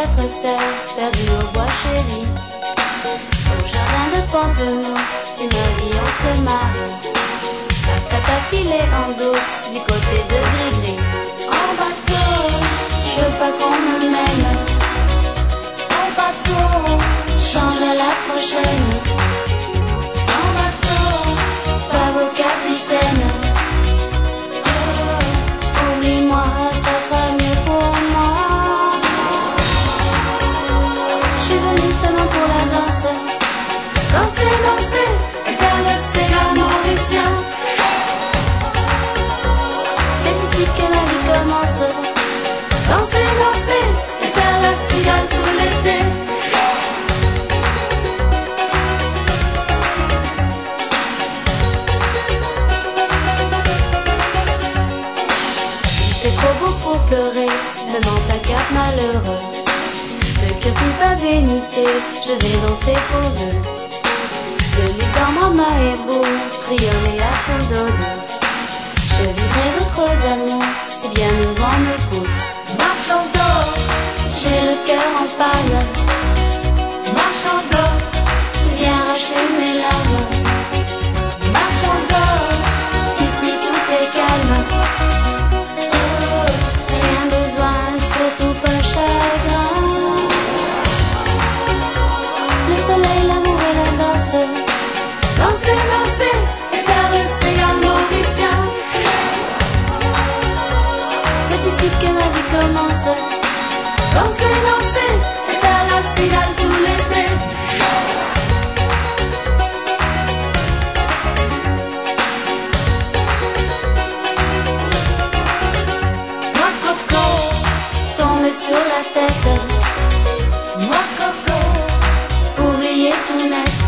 quatre sœurs perdues au bois chéri. Au jardin de pamplemousse, tu m'as dit on se marie. La fête a filé en douce du côté de Grigri. En bateau, je veux pas qu'on me mène. En bateau, change à la prochaine. En bateau, pas vos capitaines. Oublie-moi, ça sera mieux pour moi. Je suis venue seulement pour la danse. Danser, danser et faire le Sega mauricien. C'est ici que la vie commence. Danser, danser et faire la cigale tout l'été. C'est trop beau pour pleurer, même en plein cap malheureux. Ne que puis pas bénitier, je vais danser pour deux. De lit dans mon maïbou, trioler à fond d'eau douce. Je vivrai d'autres amours, si bien le vent me pousse. Marche en dos, j'ai le cœur en panne. Marche en dos, viens racheter mes larmes. Marche en dos, ici tout est calme. Rien besoin, surtout pas chagrin. Le soleil, l'amour et la danse. Danser, danser et faire le Sega mauricien. C'est ici que ma vie commence. Danser, danser et faire la cigale tout l'été. Moi coco, tomber sur la tête. Moi coco, oublier tout net.